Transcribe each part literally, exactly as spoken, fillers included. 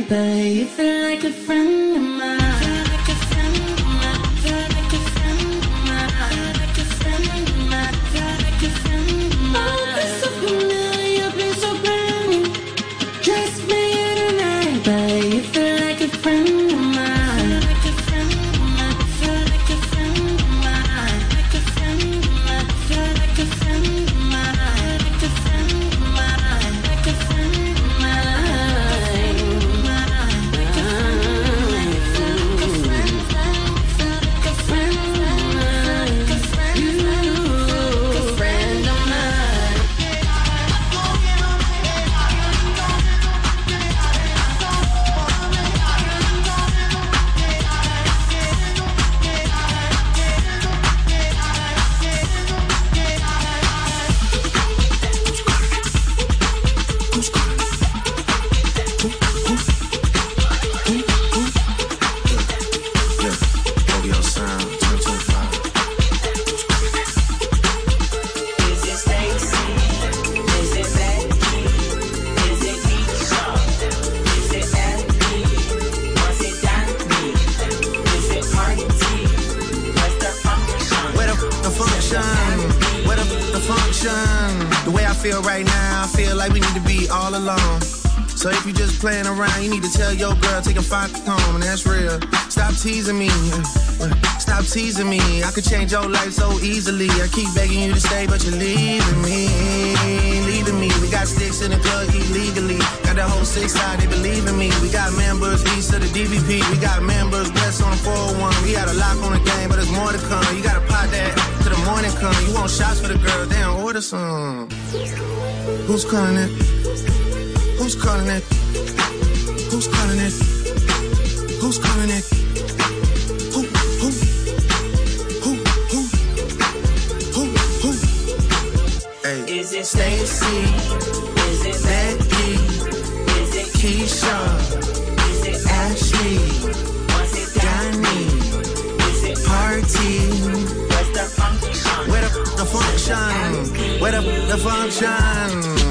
but you feel like a friend of mine. Like a friend of mine, like a friend of mine, like a friend of mine, like a friend of mine. Oh, been so familiar, been so brand new. Just met you tonight, but you feel like a friend of mine. Like a friend of mine, like a friend of mine, like a friend of mine, like a friend of mine, like a friend of mine, like a friend of playing around, you need to tell your girl, take a five home, and that's real. Stop teasing me, stop teasing me. I could change your life so easily. I keep begging you to stay, but you're leaving me, leaving me. We got sticks in the club illegally. Got the whole six side, they believe in me. We got members east of the D V P. We got members west on the four oh one. We got a lock on the game, but there's more to come. You gotta pot that till the morning come. You want shots for the girls, they don't order some. Who's calling it? Who's calling it? Who's calling it? Who's calling it? Who, who, who, who, who, who? Hey. Is it Stacy? Is it Becky? Is it Keisha? Is it Ashley? Was it Danny? Is it Party? Where's the function? Where the, the function? Where the, the function?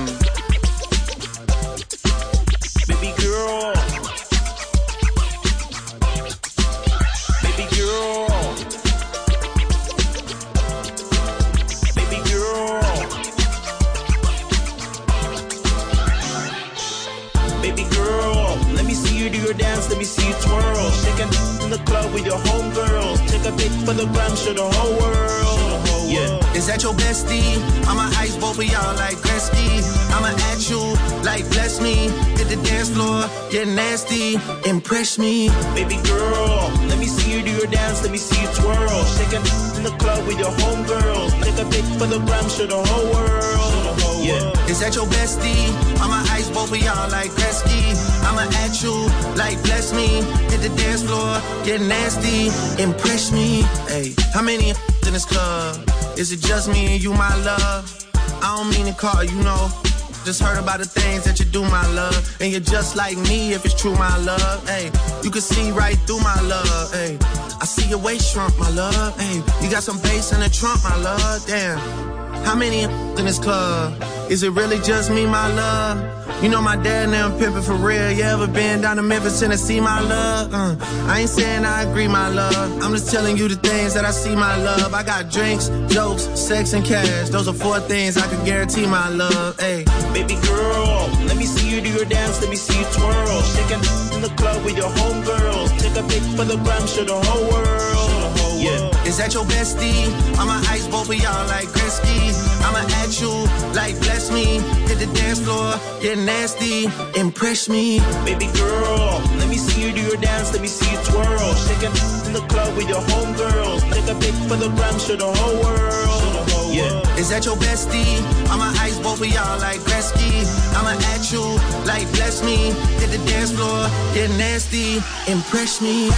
For the gram, show the whole world. Yeah. Is that your bestie? I'ma ice both of y'all like Gretzky. I'ma at you like bless me. Hit the dance floor, get nasty, impress me. Baby girl, let me see you do your dance, let me see you twirl. Shaking in the club with your homegirls. Take a pic for the gram, show the whole world. Yeah. Is that your bestie? I'ma ice both of y'all like Gretzky. I'ma at you like bless me. Hit the dance floor, get nasty, impress me. Hey, how many in this club? Is it just me and you, my love? I don't mean to call you, know. Just heard about the things that you do, my love. And you're just like me if it's true, my love. Hey, you can see right through my love. Hey, I see your waist shrunk, my love. Hey, you got some bass in the trunk, my love. Damn. How many in this club? Is it really just me, my love? You know my dad now pimping for real. You ever been down to Memphis, Tennessee, my love? Uh, I ain't saying I agree, my love. I'm just telling you the things that I see, my love. I got drinks, jokes, sex, and cash. Those are four things I can guarantee, my love. Hey, baby girl, let me see you do your dance, let me see you twirl. Shaking in the club with your homegirls. Take a pic for the gram, show the whole world. Yeah. Is that your bestie? I'ma ice both of y'all like Gretzky. I'ma at you like bless me. Hit the dance floor, get nasty, impress me. Baby girl, let me see you do your dance, let me see you twirl. Shaking in the club with your homegirls. Take a pic for the gram, show the whole world. Yeah. Is that your bestie? I'ma ice both of y'all like Gretzky. I'ma at you like bless me. Hit the dance floor, get nasty, impress me.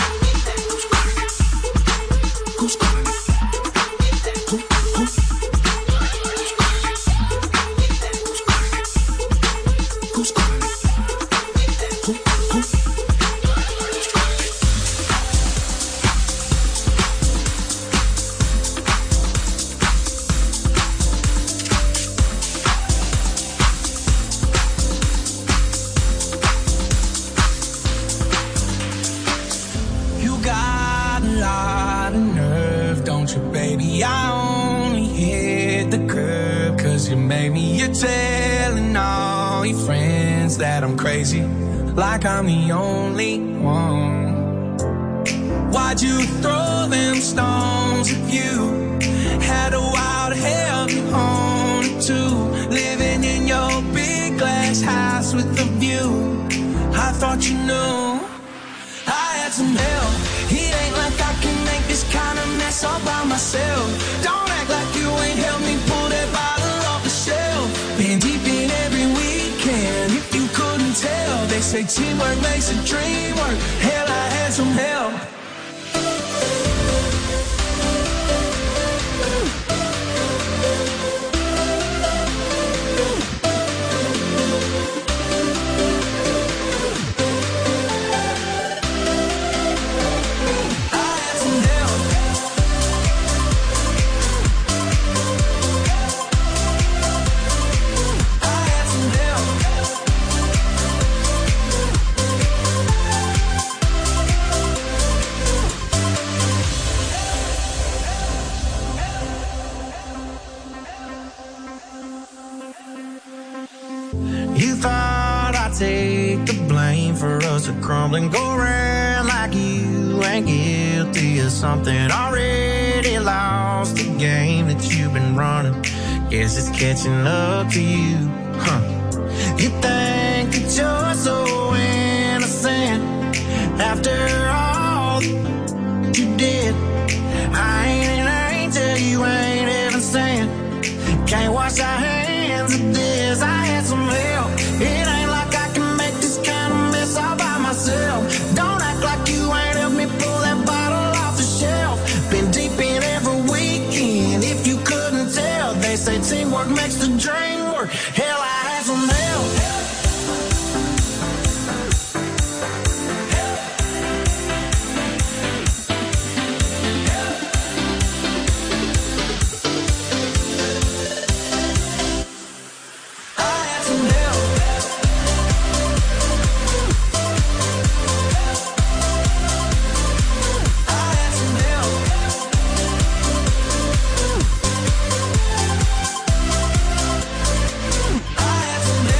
Who's calling it? Who, who? Who's calling it? Who, who? you made me. You're telling all your friends that I'm crazy, like I'm the only one. Why'd you throw them stones if you had a wild hell you owned too? Living in your big glass house with a view. I thought you knew I had some help. It ain't like I can make this kind of mess all by myself. Don't act like you ain't helped me pull that bottle off the shelf. Been deep in every weekend, if you couldn't tell. They say teamwork makes a dream work. Hell, I had some help. You thought I'd take the blame for us to crumble and go around like you ain't guilty of something. Already lost the game that you've been running. Guess it's catching up to you, huh? You think that you're so innocent after all you did. I ain't an angel, you ain't even sent. Can't wash our hands of this. I had some help. It ain't like I can make this kind of mess all by myself. Don't act like you ain't helped me pull that bottle off the shelf. Been deep in every weekend, if you couldn't tell. They say teamwork makes the dream work. Hell, I had some help. I had some help.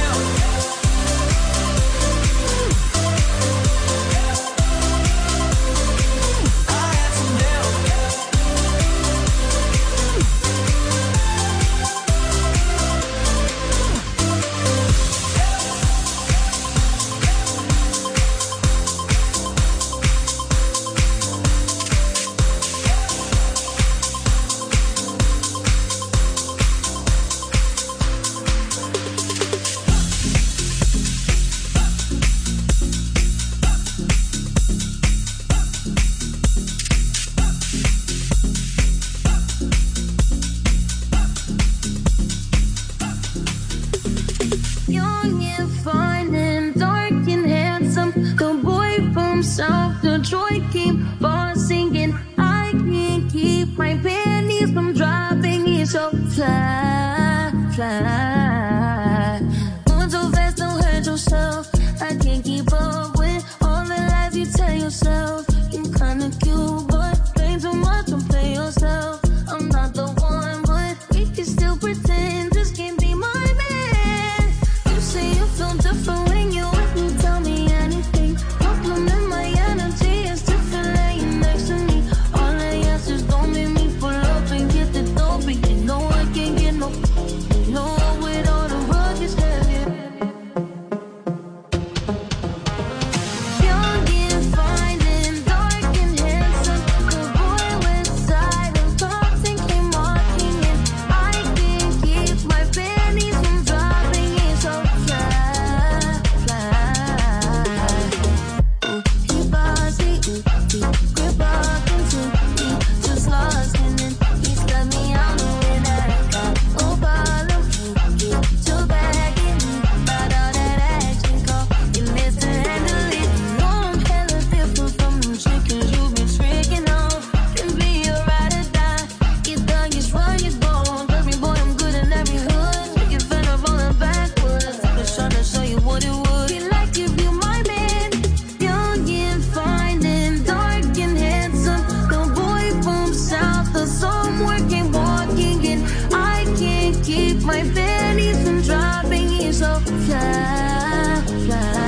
fly, fly.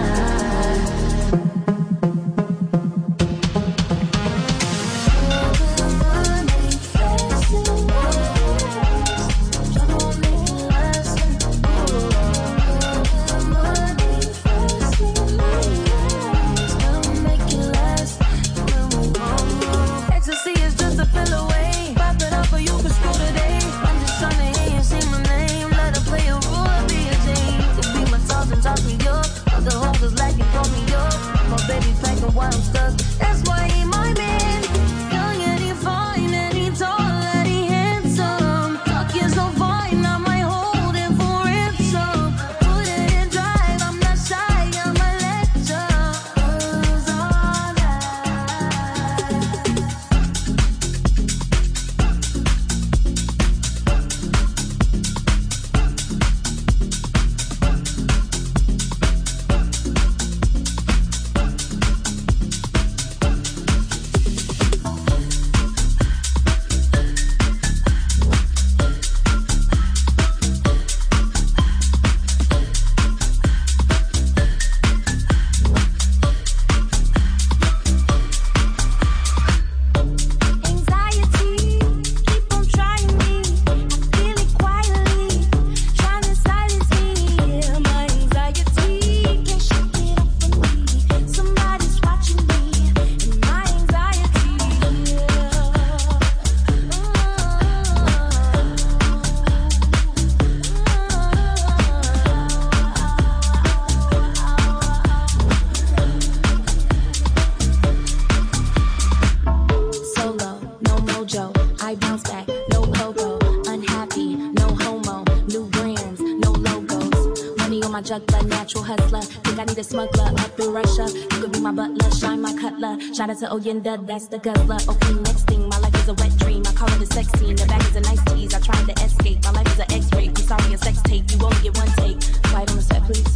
Shout out to Oyenda, that's the guzzler. Okay, next thing, my life is a wet dream. I call it a sex scene. The back is a nice tease. I tried to escape. My life is an X-ray. I'm sorry, a sex tape. You only get one take. Quiet on the set, please.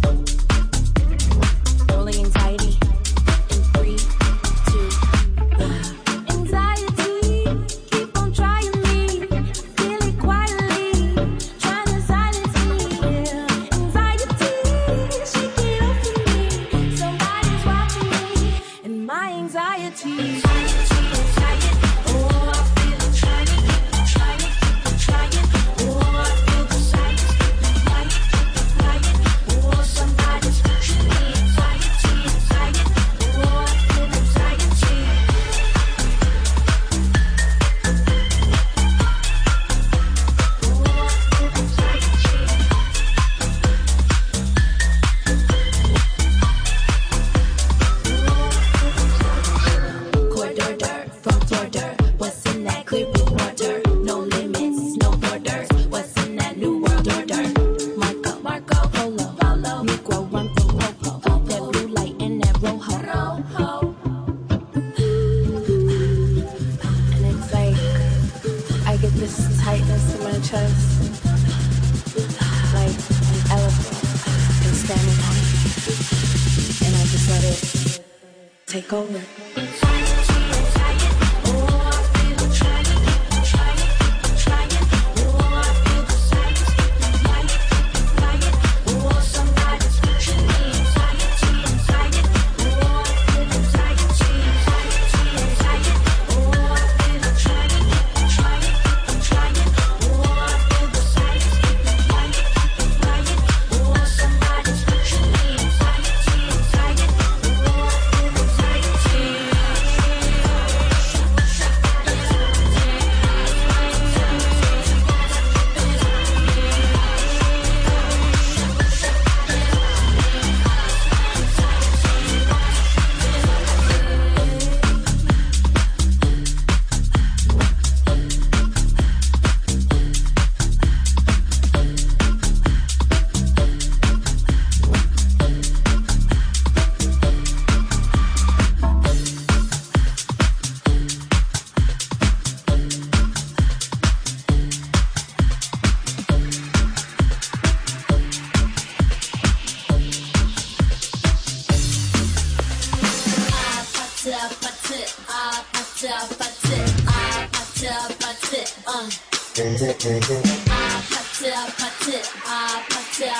Rolling anxiety. In three, two, one. Anxiety, keep on trying me. Feel it quietly, trying to silence me. Anxiety, shake it off of me. Somebody's watching me. And my anxiety. Anxiety, anxiety, oh, I feel it trying, keep it trying, keep it trying. Oh, I feel the silence, keep it flying, keep it flying. Oh, somebody's watching me. Anxiety, anxiety, oh, I feel anxiety. Oh, I feel anxiety. Corridor, dirt, front door, dirt. What's in that clear blue water? No limits, no borders. What's in that new world order? Marco, Marco, Polo, Polo, Negro, run from Popo. That blue light and that rojo, rojo. And it's like I get this tightness in my chest, like an elephant is standing on it, and I just let it take over. Ah,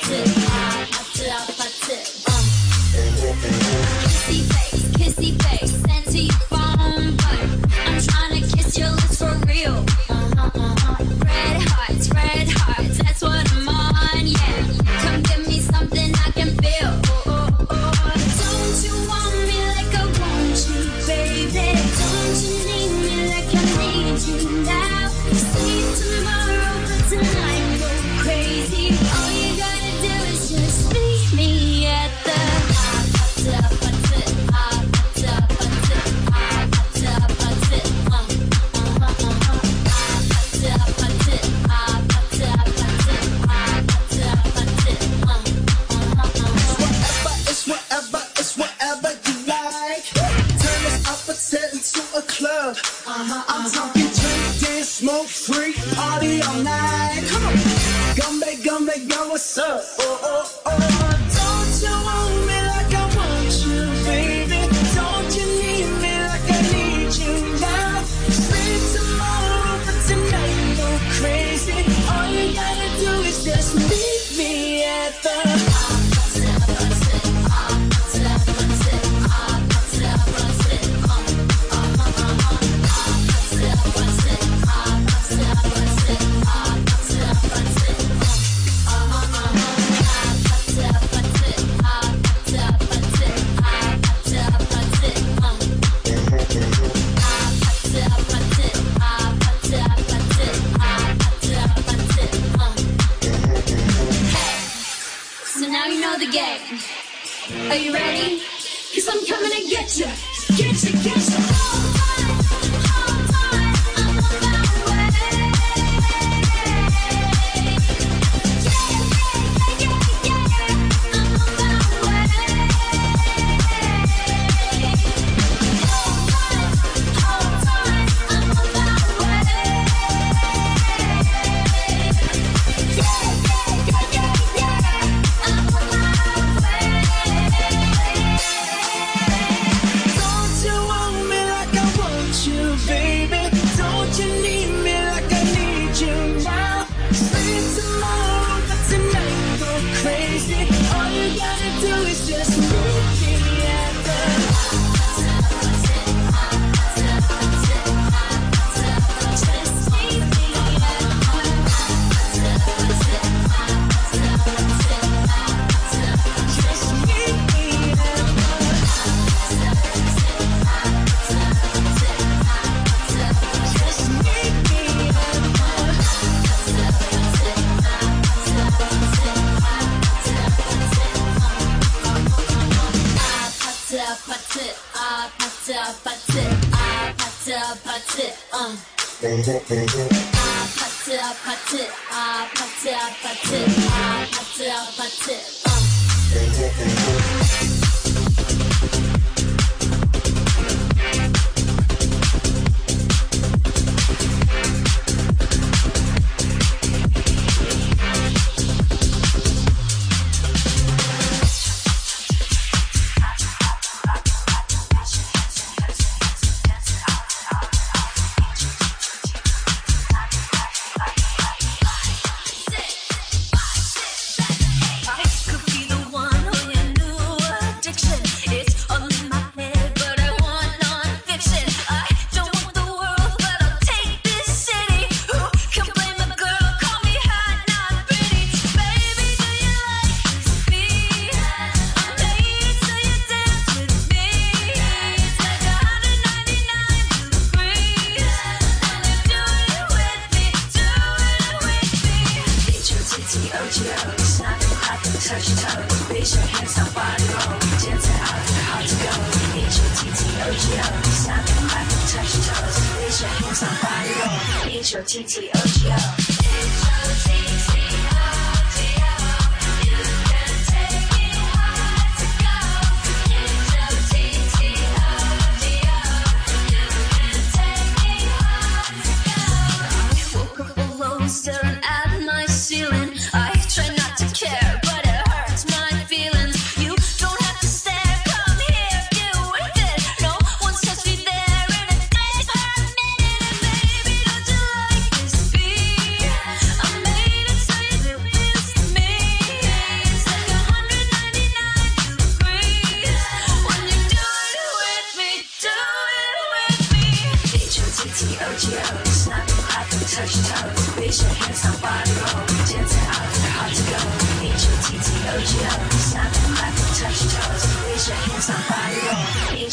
Baby, don't you like this beat? I made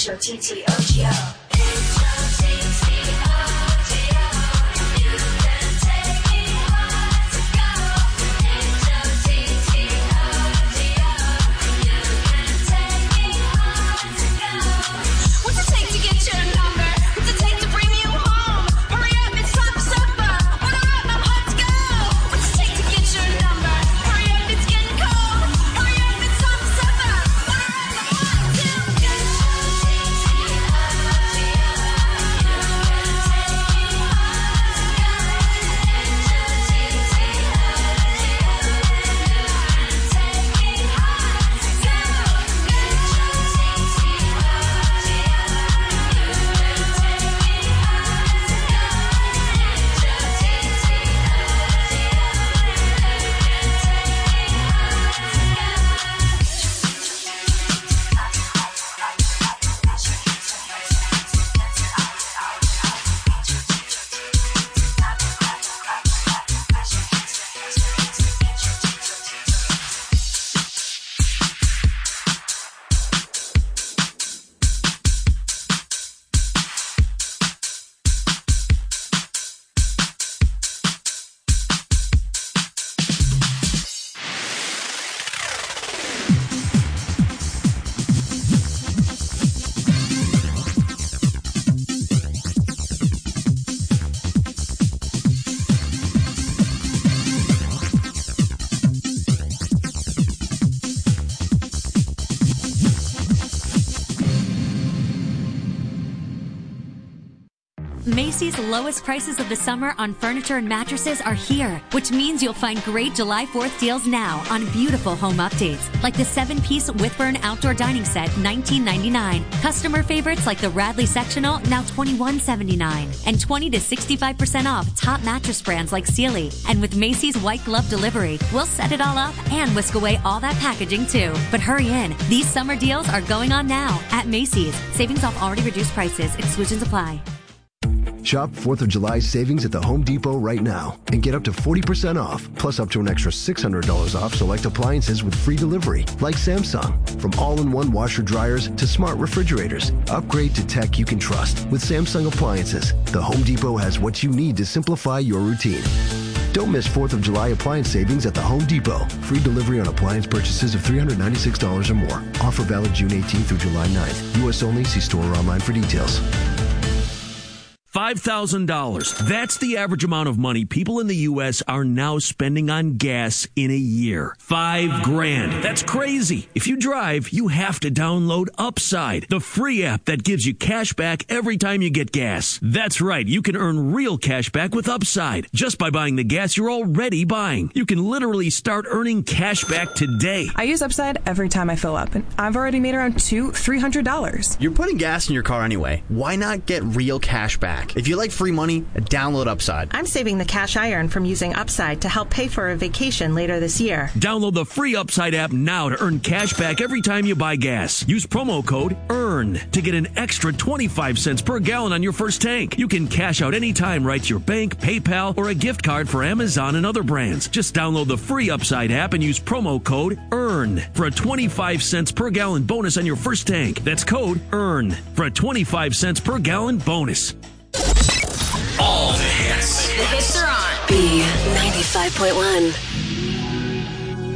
H O T T O G O. Macy's lowest prices of the summer on furniture and mattresses are here, which means you'll find great July fourth deals now on beautiful home updates, like the seven-piece Whitburn outdoor dining set, nineteen ninety-nine. Customer favorites like the Radley sectional, now twenty-one seventy-nine, and twenty to sixty-five percent off top mattress brands like Sealy. And with Macy's white glove delivery, we'll set it all up and whisk away all that packaging too. But hurry in, these summer deals are going on now at Macy's. Savings off already reduced prices. Exclusions apply. Shop fourth of July savings at the Home Depot right now and get up to forty percent off, plus up to an extra six hundred dollars off select appliances with free delivery, like Samsung. From all-in-one washer dryers to smart refrigerators, upgrade to tech you can trust with Samsung appliances. The Home Depot has what you need to simplify your routine. Don't miss fourth of July appliance savings at the Home Depot. Free delivery on appliance purchases of three hundred ninety-six dollars or more. Offer valid June eighteenth through July ninth. U S only. See store or online for details. five thousand dollars. That's the average amount of money people in the U S are now spending on gas in a year. Five grand. That's crazy. If you drive, you have to download Upside, the free app that gives you cash back every time you get gas. That's right. You can earn real cash back with Upside just by buying the gas you're already buying. You can literally start earning cash back today. I use Upside every time I fill up, and I've already made around two, three hundred dollars. You're putting gas in your car anyway. Why not get real cash back? If you like free money, download Upside. I'm saving the cash I earn from using Upside to help pay for a vacation later this year. Download the free Upside app now to earn cash back every time you buy gas. Use promo code EARN to get an extra twenty-five cents per gallon on your first tank. You can cash out anytime right to your bank, PayPal, or a gift card for Amazon and other brands. Just download the free Upside app and use promo code EARN for a twenty-five cents per gallon bonus on your first tank. That's code EARN for a twenty-five cents per gallon bonus. All the hits. The hits are on. B ninety-five point one.